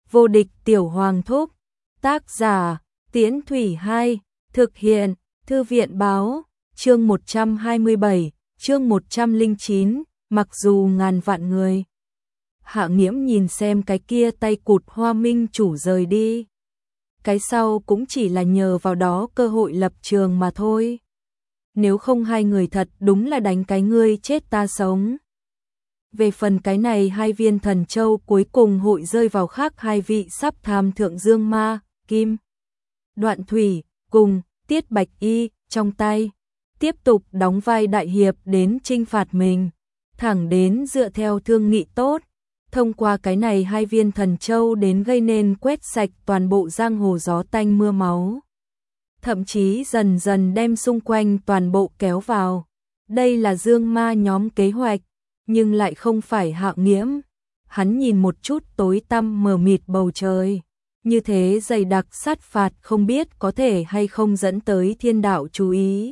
Vô địch tiểu hoàng thúc. Tác giả, Tiễn Thủy 2, thực hiện, Thư viện báo, chương 127, chương 109, mặc dù ngàn vạn người. Hạ Nghiễm nhìn xem cái kia tay cụt Hoa Minh chủ rời đi. Cái sau cũng chỉ là nhờ vào đó cơ hội lập trường mà thôi. Nếu không hai người thật đúng là đánh cái ngươi chết ta sống. Về phần cái này hai viên thần châu cuối cùng hội rơi vào khác hai vị sắp tham thượng dương ma, Kim Đoạn Thủy, cùng Tiết Bạch Y trong tay. Tiếp tục đóng vai đại hiệp đến trinh phạt mình. Thẳng đến dựa theo thương nghị tốt. Thông qua cái này hai viên thần châu đến gây nên quét sạch toàn bộ giang hồ gió tanh mưa máu. Thậm chí dần dần đem xung quanh toàn bộ kéo vào. Đây là dương ma nhóm kế hoạch, nhưng lại không phải Hạ Nghiễm. Hắn nhìn một chút tối tăm mờ mịt bầu trời. Như thế dày đặc sát phạt không biết có thể hay không dẫn tới thiên đạo chú ý.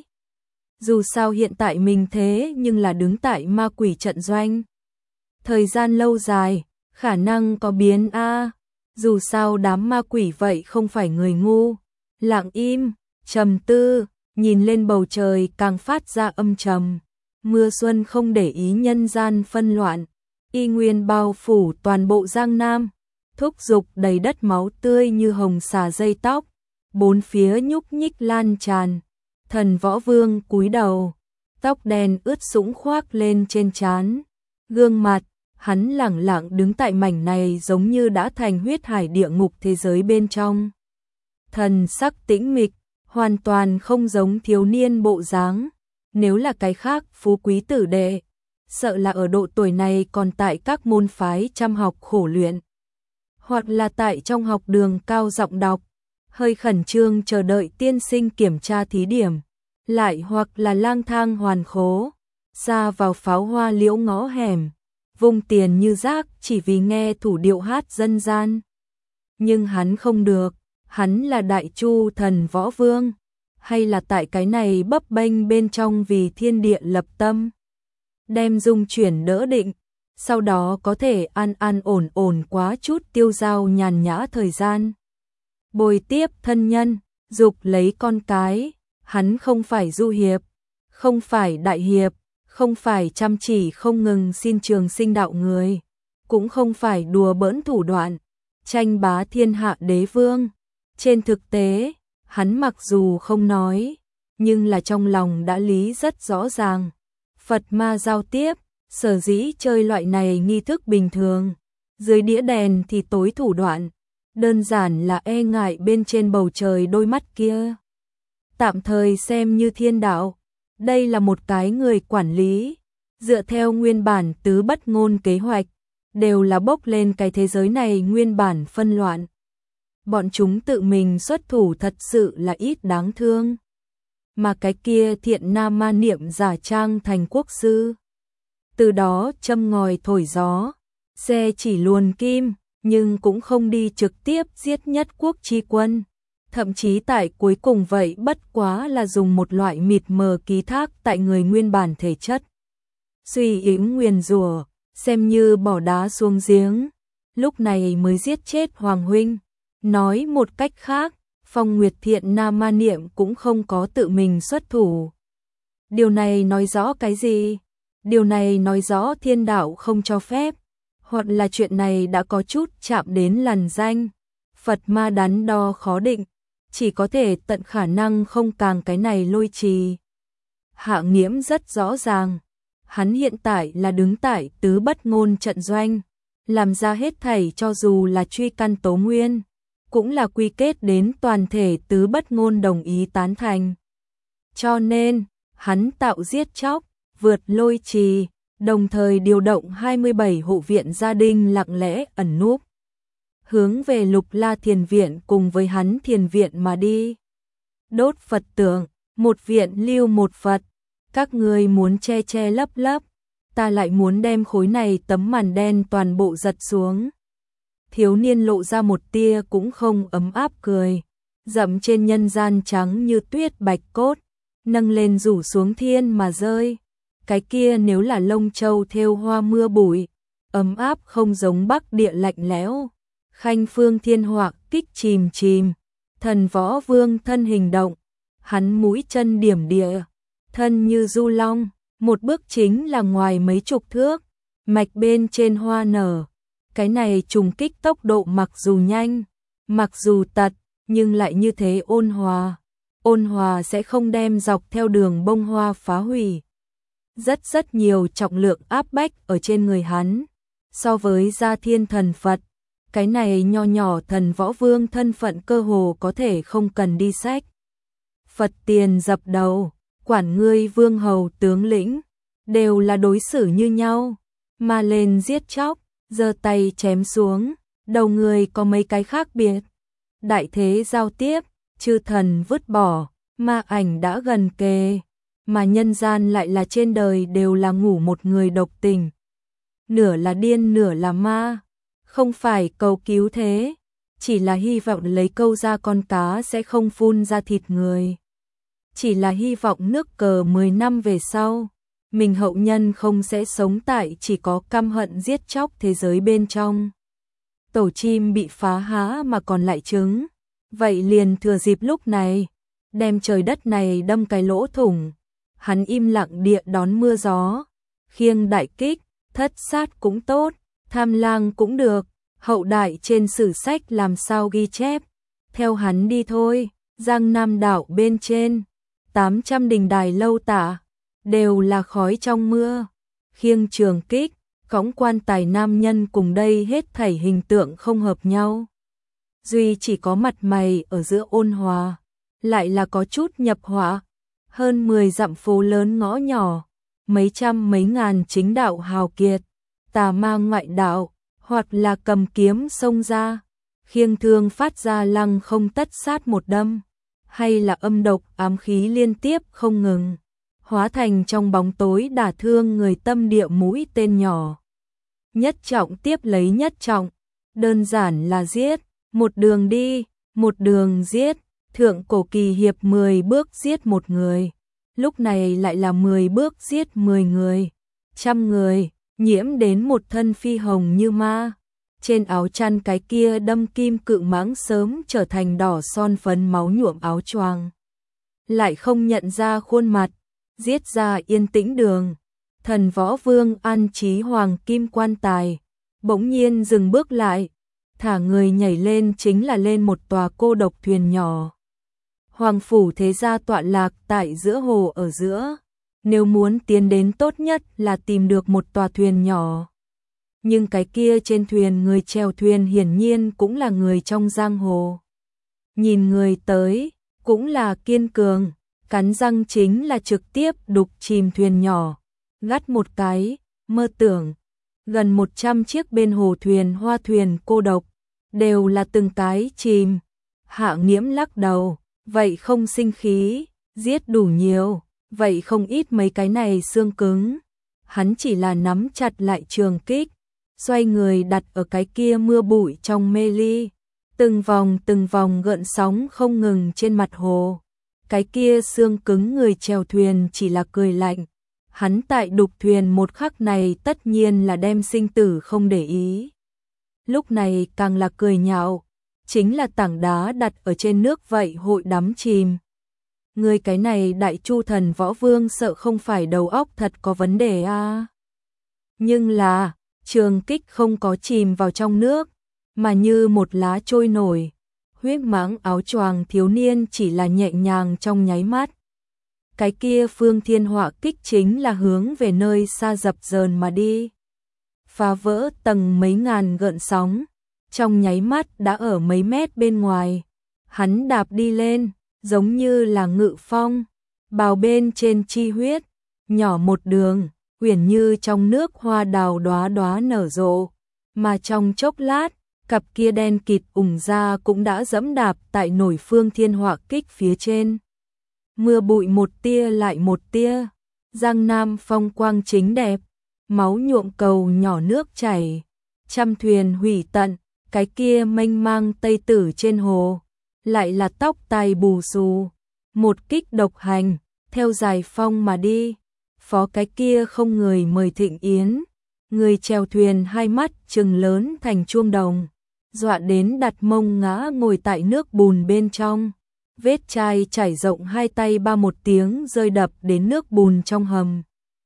Dù sao hiện tại mình thế nhưng là đứng tại ma quỷ trận doanh. Thời gian lâu dài, khả năng có biến a. Dù sao đám ma quỷ vậy không phải người ngu. Lặng im, trầm tư, nhìn lên bầu trời càng phát ra âm trầm. Mưa xuân không để ý nhân gian phân loạn, y nguyên bao phủ toàn bộ Giang Nam, thúc giục đầy đất máu tươi như hồng xà dây tóc, bốn phía nhúc nhích lan tràn. Thần Võ Vương cúi đầu, tóc đen ướt sũng khoác lên trên trán, gương mặt, hắn lẳng lặng đứng tại mảnh này giống như đã thành huyết hải địa ngục thế giới bên trong. Thần sắc tĩnh mịch, hoàn toàn không giống thiếu niên bộ dáng. Nếu là cái khác phú quý tử đệ, sợ là ở độ tuổi này còn tại các môn phái chăm học khổ luyện. Hoặc là tại trong học đường cao giọng đọc, hơi khẩn trương chờ đợi tiên sinh kiểm tra thí điểm. Lại hoặc là lang thang hoàn khố, ra vào pháo hoa liễu ngõ hẻm, vung tiền như rác chỉ vì nghe thủ điệu hát dân gian. Nhưng hắn không được, hắn là Đại Chu Thần Võ Vương. Hay là tại cái này bấp bênh bên trong vì thiên địa lập tâm, đem dung chuyển đỡ định, sau đó có thể an an ổn ổn quá chút tiêu dao nhàn nhã thời gian. Bồi tiếp thân nhân, dục lấy con cái, hắn không phải du hiệp, không phải đại hiệp, không phải chăm chỉ không ngừng xin trường sinh đạo người, cũng không phải đùa bỡn thủ đoạn, tranh bá thiên hạ đế vương. Trên thực tế, hắn mặc dù không nói, nhưng là trong lòng đã lý rất rõ ràng. Phật ma giao tiếp, sở dĩ chơi loại này nghi thức bình thường, dưới đĩa đèn thì tối thủ đoạn, đơn giản là e ngại bên trên bầu trời đôi mắt kia. Tạm thời xem như thiên đạo, đây là một cái người quản lý, dựa theo nguyên bản tứ bất ngôn kế hoạch, đều là bốc lên cái thế giới này nguyên bản phân loạn. Bọn chúng tự mình xuất thủ thật sự là ít đáng thương. Mà cái kia thiện nam ma niệm giả trang thành quốc sư. Từ đó châm ngòi thổi gió, xe chỉ luồn kim, nhưng cũng không đi trực tiếp giết nhất quốc chi quân. Thậm chí tại cuối cùng vậy bất quá là dùng một loại mịt mờ ký thác tại người nguyên bản thể chất. Suy yếu nguyền rủa, xem như bỏ đá xuống giếng, lúc này mới giết chết Hoàng huynh. Nói một cách khác, Phong Nguyệt Thiện Nam ma niệm cũng không có tự mình xuất thủ. Điều này nói rõ cái gì? Điều này nói rõ thiên đạo không cho phép, hoặc là chuyện này đã có chút chạm đến lằn danh. Phật ma đắn đo khó định, chỉ có thể tận khả năng không càng cái này lôi trì. Hạ Nghiễm rất rõ ràng, hắn hiện tại là đứng tại tứ bất ngôn trận doanh, làm ra hết thảy cho dù là truy căn tố nguyên, cũng là quy kết đến toàn thể tứ bất ngôn đồng ý tán thành. Cho nên, hắn tạo giết chóc, vượt lôi trì, đồng thời điều động 27 hộ viện gia đình lặng lẽ ẩn núp, hướng về Lục La Thiền Viện cùng với hắn Thiền Viện mà đi. Đốt Phật tượng, một viện lưu một Phật, các ngươi muốn che che lấp lấp, ta lại muốn đem khối này tấm màn đen toàn bộ giật xuống. Thiếu niên lộ ra một tia cũng không ấm áp cười, dẫm trên nhân gian trắng như tuyết bạch cốt, nâng lên rủ xuống thiên mà rơi. Cái kia nếu là lông châu thêu hoa mưa bụi, ấm áp không giống Bắc địa lạnh lẽo. Khanh phương thiên họa kích chìm chìm, Thần Võ Vương thân hình động, hắn mũi chân điểm địa, thân như du long, một bước chính là ngoài mấy chục thước, mạch bên trên hoa nở. Cái này trùng kích tốc độ mặc dù nhanh, mặc dù tật, nhưng lại như thế ôn hòa. Ôn hòa sẽ không đem dọc theo đường bông hoa phá hủy. Rất nhiều trọng lượng áp bách ở trên người hắn. So với Gia Thiên Thần Phật, cái này nho nhỏ Thần Võ Vương thân phận cơ hồ có thể không cần đi sách. Phật tiền dập đầu, quản ngươi vương hầu tướng lĩnh, đều là đối xử như nhau, mà lên giết chóc, giơ tay chém xuống, đầu người có mấy cái khác biệt. Đại thế giao tiếp, chư thần vứt bỏ, ma ảnh đã gần kề, mà nhân gian lại là trên đời đều là ngủ một người độc tình. Nửa là điên nửa là ma, không phải cầu cứu thế, chỉ là hy vọng lấy câu ra con cá sẽ không phun ra thịt người. Chỉ là hy vọng nước cờ 10 năm về sau, mình hậu nhân không sẽ sống tại chỉ có căm hận giết chóc thế giới bên trong. Tổ chim bị phá há mà còn lại trứng, vậy liền thừa dịp lúc này, đem trời đất này đâm cái lỗ thủng. Hắn im lặng địa đón mưa gió, khiêng đại kích, thất sát cũng tốt, tham lang cũng được, hậu đại trên sử sách làm sao ghi chép. Theo hắn đi thôi, Giang Nam đảo bên trên, 800 đình đài lâu tả, đều là khói trong mưa, khiêng trường kích, cõng quan tài nam nhân cùng đây hết thảy hình tượng không hợp nhau. Duy chỉ có mặt mày ở giữa ôn hòa, lại là có chút nhập họa. Hơn 10 dặm phố lớn ngõ nhỏ, mấy trăm mấy ngàn chính đạo hào kiệt, tà ma ngoại đạo, hoặc là cầm kiếm xông ra, khiêng thương phát ra lăng không tất sát một đâm, hay là âm độc ám khí liên tiếp không ngừng, hóa thành trong bóng tối đả thương người tâm địa mũi tên nhỏ. Nhất trọng tiếp lấy nhất trọng, đơn giản là giết, một đường đi, một đường giết. Thượng cổ kỳ hiệp 10 bước giết một người, lúc này lại là 10 bước giết 10 người, trăm người, nhiễm đến một thân phi hồng như ma. Trên áo chăn cái kia đâm kim cự mãng sớm trở thành đỏ son phấn máu nhuộm áo choàng. Lại không nhận ra khuôn mặt, giết ra yên tĩnh đường. Thần Võ Vương an trí hoàng kim quan tài, bỗng nhiên dừng bước lại, thả người nhảy lên chính là lên một tòa cô độc thuyền nhỏ. Hoàng phủ thế gia tọa lạc tại giữa hồ ở giữa, nếu muốn tiến đến tốt nhất là tìm được một tòa thuyền nhỏ. Nhưng cái kia trên thuyền người chèo thuyền hiển nhiên cũng là người trong giang hồ. Nhìn người tới, cũng là kiên cường, cắn răng chính là trực tiếp đục chìm thuyền nhỏ, gắt một cái, mơ tưởng. Gần 100 chiếc bên hồ thuyền hoa thuyền cô độc, đều là từng cái chìm. Hạ Nghiễm lắc đầu. Vậy không sinh khí, giết đủ nhiều, vậy không ít mấy cái này xương cứng. Hắn chỉ là nắm chặt lại trường kích, xoay người đặt ở cái kia mưa bụi trong mê ly. Từng vòng gợn sóng không ngừng trên mặt hồ. Cái kia xương cứng người chèo thuyền chỉ là cười lạnh. Hắn tại đục thuyền một khắc này tất nhiên là đem sinh tử không để ý. Lúc này càng là cười nhạo. Chính là tảng đá đặt ở trên nước vậy hội đắm chìm. Người cái này đại chu Thần Võ Vương sợ không phải đầu óc thật có vấn đề à. Nhưng là, trường kích không có chìm vào trong nước, mà như một lá trôi nổi. Huyết mãng áo choàng thiếu niên chỉ là nhẹ nhàng trong nháy mắt. Cái kia phương thiên họa kích chính là hướng về nơi xa dập dờn mà đi. Phá vỡ tầng mấy ngàn gợn sóng. Trong nháy mắt đã ở mấy mét bên ngoài, hắn đạp đi lên, giống như là ngự phong, bào bên trên chi huyết, nhỏ một đường, uyển như trong nước hoa đào đóa đóa nở rộ, mà trong chốc lát, cặp kia đen kịt ủng ra cũng đã dẫm đạp tại nổi phương thiên họa kích phía trên. Mưa bụi một tia lại một tia, Giang Nam phong quang chính đẹp, máu nhuộm cầu nhỏ nước chảy, trăm thuyền hủy tận. Cái kia mênh mang tây tử trên hồ, lại là tóc tai bù xù, một kích độc hành, theo dài phong mà đi. Phó cái kia không người mời thịnh yến, người chèo thuyền hai mắt trừng lớn thành chuông đồng, dọa đến đặt mông ngã ngồi tại nước bùn bên trong. Vết chai chảy rộng hai tay ba một tiếng rơi đập đến nước bùn trong hầm.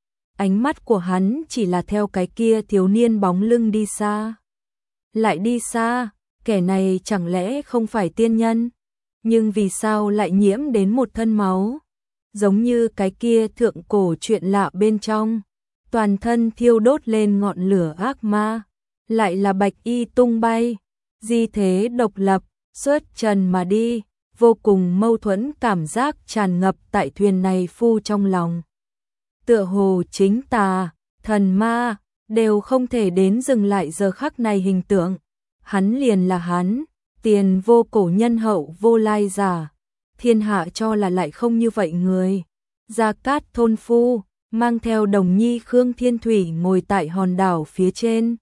Ánh mắt của hắn chỉ là theo cái kia thiếu niên bóng lưng đi xa. Lại đi xa, kẻ này chẳng lẽ không phải tiên nhân? Nhưng vì sao lại nhiễm đến một thân máu? Giống như cái kia thượng cổ chuyện lạ bên trong. Toàn thân thiêu đốt lên ngọn lửa ác ma. Lại là bạch y tung bay. Di thế độc lập, xuất trần mà đi. Vô cùng mâu thuẫn cảm giác tràn ngập tại thuyền này phu trong lòng. Tựa hồ chính tà, thần ma, đều không thể đến dừng lại giờ khắc này hình tượng. Hắn liền là hắn, tiền vô cổ nhân hậu vô lai giả. Thiên hạ cho là lại không như vậy người. Gia Cát thôn phu, mang theo Đồng Nhi Khương Thiên Thủy ngồi tại hòn đảo phía trên.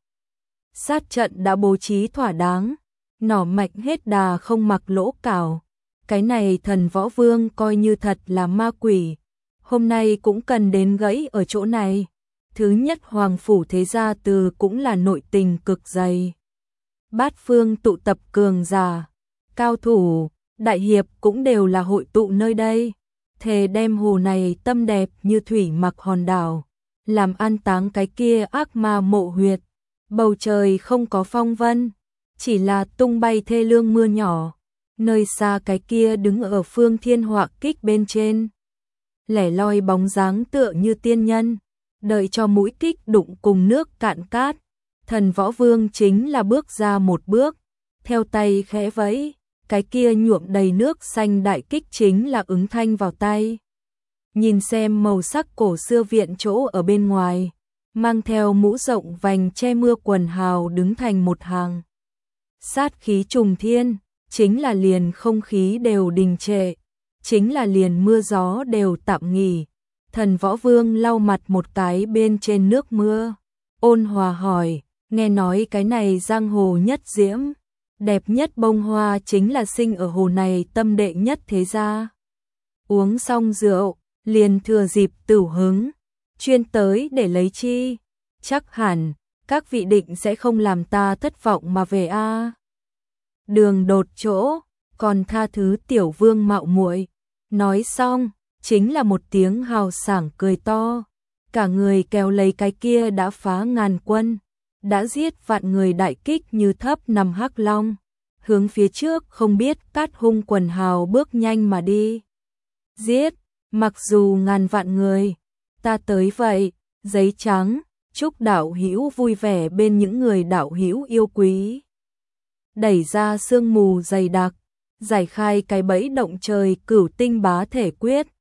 Sát trận đã bố trí thỏa đáng, nỏ mạch hết đà không mặc lỗ cào. Cái này thần võ vương coi như thật là ma quỷ. Hôm nay cũng cần đến gãy ở chỗ này. Thứ nhất hoàng phủ thế gia từ cũng là nội tình cực dày. Bát phương tụ tập cường giả, cao thủ, đại hiệp cũng đều là hội tụ nơi đây. Thề đem hồ này tâm đẹp như thủy mặc hòn đảo, làm an táng cái kia ác ma mộ huyệt. Bầu trời không có phong vân, chỉ là tung bay thê lương mưa nhỏ. Nơi xa cái kia đứng ở phương thiên họa kích bên trên. Lẻ loi bóng dáng tựa như tiên nhân, đợi cho mũi kích đụng cùng nước cạn cát. Thần võ vương chính là bước ra một bước, theo tay khẽ vẫy, cái kia nhuộm đầy nước xanh đại kích chính là ứng thanh vào tay. Nhìn xem màu sắc cổ xưa viện chỗ ở bên ngoài, mang theo mũ rộng vành che mưa quần hào đứng thành một hàng. Sát khí trùng thiên, chính là liền không khí đều đình trệ, chính là liền mưa gió đều tạm nghỉ. Thần võ vương lau mặt một cái bên trên nước mưa, ôn hòa hỏi, nghe nói cái này giang hồ nhất diễm, đẹp nhất bông hoa chính là sinh ở hồ này tâm đệ nhất thế gia. Uống xong rượu, liền thừa dịp tửu hứng, chuyên tới để lấy chi, chắc hẳn các vị định sẽ không làm ta thất vọng mà về a. Đường đột chỗ, còn tha thứ tiểu vương mạo muội. Nói xong, chính là một tiếng hào sảng cười to. Cả người kéo lấy cái kia đã phá ngàn quân, đã giết vạn người đại kích như thấp nằm hắc long, hướng phía trước không biết cát hung quần hào bước nhanh mà đi. Giết, mặc dù ngàn vạn người, ta tới vậy. Giấy trắng, chúc đạo hữu vui vẻ bên những người đạo hữu yêu quý. Đẩy ra sương mù dày đặc, giải khai cái bẫy động trời cửu tinh bá thể quyết.